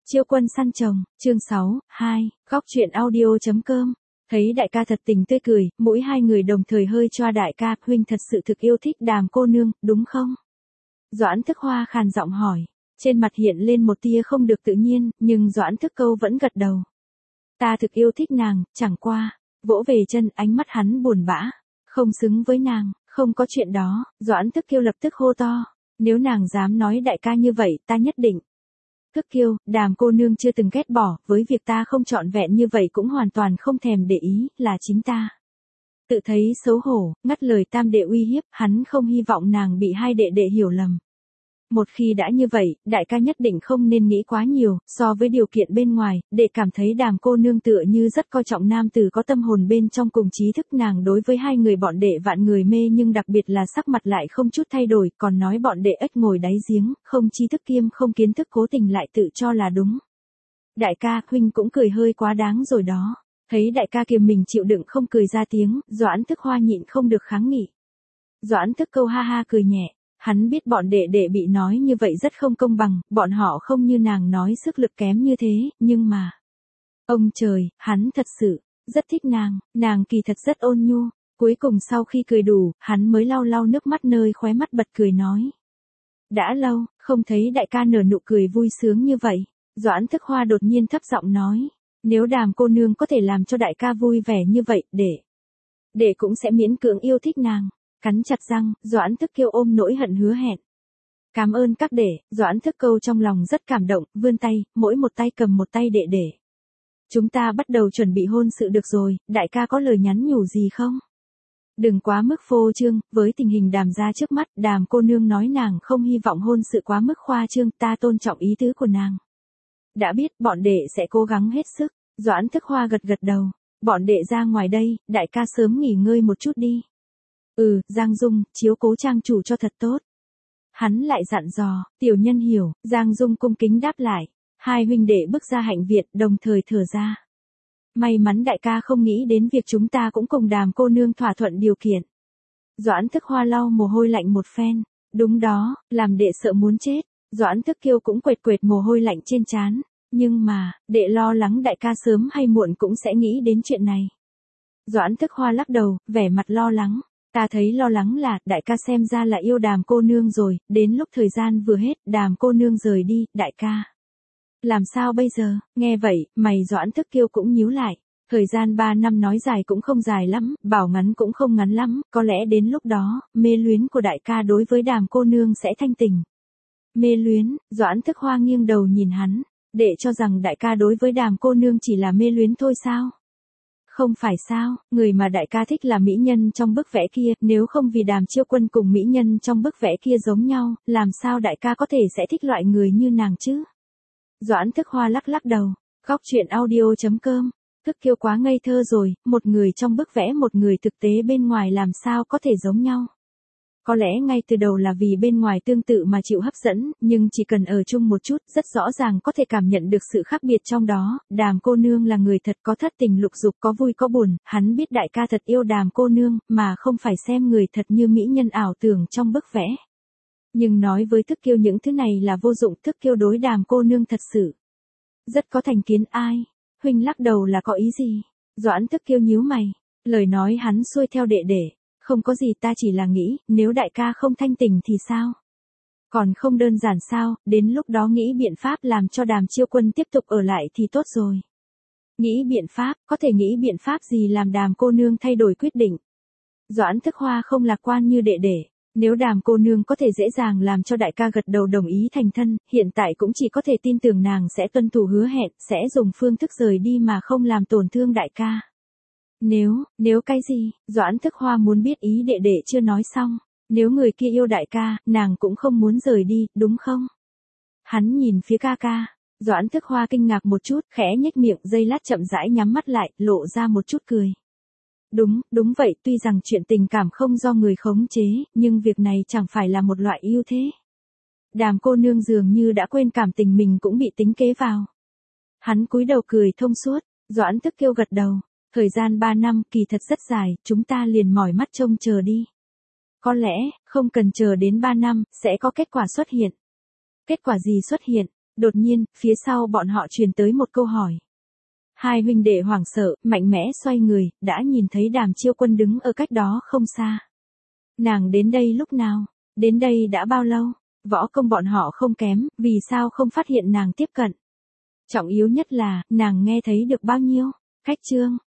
Chiêu quân săn chồng, chương 6, 2, góc truyện audio.com. Thấy đại ca thật tình tươi cười, mỗi hai người đồng thời hơi choa đại ca, huynh thật sự thực yêu thích Đàm cô nương, đúng không? Doãn Thức Hoa khàn giọng hỏi, trên mặt hiện lên một tia không được tự nhiên, nhưng Doãn Thức Câu vẫn gật đầu. Ta thực yêu thích nàng, chẳng qua, vỗ về chân, ánh mắt hắn buồn bã, không xứng với nàng, không có chuyện đó. Doãn Thức Kiêu lập tức hô to, nếu nàng dám nói đại ca như vậy, ta nhất định. Thức Kiêu, Đàm cô nương chưa từng ghét bỏ, với việc ta không trọn vẹn như vậy cũng hoàn toàn không thèm để ý, là chính ta. Tự thấy xấu hổ, ngắt lời tam đệ uy hiếp, hắn không hy vọng nàng bị hai đệ đệ hiểu lầm. Một khi đã như vậy, đại ca nhất định không nên nghĩ quá nhiều, so với điều kiện bên ngoài, để cảm thấy Đàm cô nương tựa như rất coi trọng nam tử có tâm hồn bên trong cùng trí thức. Nàng đối với hai người bọn đệ vạn người mê, nhưng đặc biệt là sắc mặt lại không chút thay đổi, còn nói bọn đệ ếch ngồi đáy giếng, không trí thức kiêm không kiến thức, cố tình lại tự cho là đúng. Đại ca, huynh cũng cười hơi quá đáng rồi đó. Thấy đại ca kiềm mình chịu đựng không cười ra tiếng, Doãn Thức Hoa nhịn không được kháng nghị. Doãn Thức Câu ha ha cười nhẹ. Hắn biết bọn đệ đệ bị nói như vậy rất không công bằng, bọn họ không như nàng nói sức lực kém như thế, nhưng mà... Ông trời, hắn thật sự, rất thích nàng kỳ thật rất ôn nhu. Cuối cùng sau khi cười đủ, hắn mới lau lau nước mắt nơi khóe mắt bật cười nói. Đã lâu, không thấy đại ca nở nụ cười vui sướng như vậy. Doãn Thức Hoa đột nhiên thấp giọng nói, nếu Đàm cô nương có thể làm cho đại ca vui vẻ như vậy, đệ cũng sẽ miễn cưỡng yêu thích nàng. Cắn chặt răng, Doãn Thức Kiêu ôm nỗi hận hứa hẹn. Cảm ơn các đệ. Doãn Thức Câu trong lòng rất cảm động, vươn tay, mỗi một tay cầm một tay đệ đệ. Chúng ta bắt đầu chuẩn bị hôn sự được rồi, đại ca có lời nhắn nhủ gì không? Đừng quá mức phô trương, với tình hình Đàm gia trước mắt, Đàm cô nương nói nàng không hy vọng hôn sự quá mức khoa trương, ta tôn trọng ý tứ của nàng. Đã biết, bọn đệ sẽ cố gắng hết sức. Doãn Thức Hoa gật gật đầu. Bọn đệ ra ngoài đây, đại ca sớm nghỉ ngơi một chút đi. Giang Dung, chiếu cố trang chủ cho thật tốt. Hắn lại dặn dò, tiểu nhân hiểu. Giang Dung cung kính đáp lại. Hai huynh đệ bước ra hạnh viện, đồng thời thở ra. May mắn đại ca không nghĩ đến việc chúng ta cũng cùng Đàm cô nương thỏa thuận điều kiện. Doãn Thức Hoa lau mồ hôi lạnh một phen. Đúng đó, làm đệ sợ muốn chết. Doãn Thức Kiêu cũng quệt quệt mồ hôi lạnh trên trán. Nhưng mà, đệ lo lắng đại ca sớm hay muộn cũng sẽ nghĩ đến chuyện này. Doãn Thức Hoa lắc đầu, vẻ mặt lo lắng. Ta thấy lo lắng là, đại ca xem ra là yêu Đàm cô nương rồi, đến lúc thời gian vừa hết, Đàm cô nương rời đi, đại ca. Làm sao bây giờ? Nghe vậy, mày Doãn Thức Kiêu cũng nhíu lại. Thời gian 3 năm nói dài cũng không dài lắm, bảo ngắn cũng không ngắn lắm, có lẽ đến lúc đó, mê luyến của đại ca đối với Đàm cô nương sẽ thanh tỉnh. Mê luyến, Doãn Thức Hoa nghiêng đầu nhìn hắn, để cho rằng đại ca đối với Đàm cô nương chỉ là mê luyến thôi sao? Không phải sao, người mà đại ca thích là mỹ nhân trong bức vẽ kia, nếu không vì Đàm Chiêu Quân cùng mỹ nhân trong bức vẽ kia giống nhau, làm sao đại ca có thể sẽ thích loại người như nàng chứ? Doãn Thức Hoa lắc lắc đầu, góc truyện audio.com, Thức Kiêu quá ngây thơ rồi, một người trong bức vẽ một người thực tế bên ngoài làm sao có thể giống nhau? Có lẽ ngay từ đầu là vì bên ngoài tương tự mà chịu hấp dẫn, nhưng chỉ cần ở chung một chút, rất rõ ràng có thể cảm nhận được sự khác biệt trong đó. Đàm cô nương là người thật có thất tình lục dục, có vui có buồn, hắn biết đại ca thật yêu Đàm cô nương, mà không phải xem người thật như mỹ nhân ảo tưởng trong bức vẽ. Nhưng nói với Thức Kiêu những thứ này là vô dụng, Thức Kiêu đối Đàm cô nương thật sự rất có thành kiến. Ai? Huynh lắc đầu là có ý gì? Doãn Thức Kiêu nhíu mày, lời nói hắn xuôi theo đệ đệ. Không có gì, ta chỉ là nghĩ, nếu đại ca không thanh tỉnh thì sao? Còn không đơn giản sao, đến lúc đó nghĩ biện pháp làm cho Đàm Chiêu Quân tiếp tục ở lại thì tốt rồi. Nghĩ biện pháp, có thể nghĩ biện pháp gì làm Đàm cô nương thay đổi quyết định? Doãn Thức Hoa không lạc quan như đệ đệ. Nếu Đàm cô nương có thể dễ dàng làm cho đại ca gật đầu đồng ý thành thân, hiện tại cũng chỉ có thể tin tưởng nàng sẽ tuân thủ hứa hẹn, sẽ dùng phương thức rời đi mà không làm tổn thương đại ca. Nếu cái gì? Doãn Thức Hoa muốn biết ý đệ đệ chưa nói xong. Nếu người kia yêu đại ca, nàng cũng không muốn rời đi, đúng không? Hắn nhìn phía ca ca. Doãn Thức Hoa kinh ngạc một chút, khẽ nhếch miệng, giây lát chậm rãi nhắm mắt lại, lộ ra một chút cười. Đúng vậy, tuy rằng chuyện tình cảm không do người khống chế, nhưng việc này chẳng phải là một loại ưu thế. Đàm cô nương dường như đã quên cảm tình mình cũng bị tính kế vào. Hắn cúi đầu cười thông suốt, Doãn Thức Kiêu gật đầu. Thời gian 3 năm kỳ thật rất dài, chúng ta liền mỏi mắt trông chờ đi. Có lẽ, không cần chờ đến 3 năm, sẽ có kết quả xuất hiện. Kết quả gì xuất hiện? Đột nhiên, phía sau bọn họ truyền tới một câu hỏi. Hai huynh đệ hoảng sợ, mạnh mẽ xoay người, đã nhìn thấy Đàm Chiêu Quân đứng ở cách đó không xa. Nàng đến đây lúc nào? Đến đây đã bao lâu? Võ công bọn họ không kém, vì sao không phát hiện nàng tiếp cận? Trọng yếu nhất là, nàng nghe thấy được bao nhiêu? Cách chương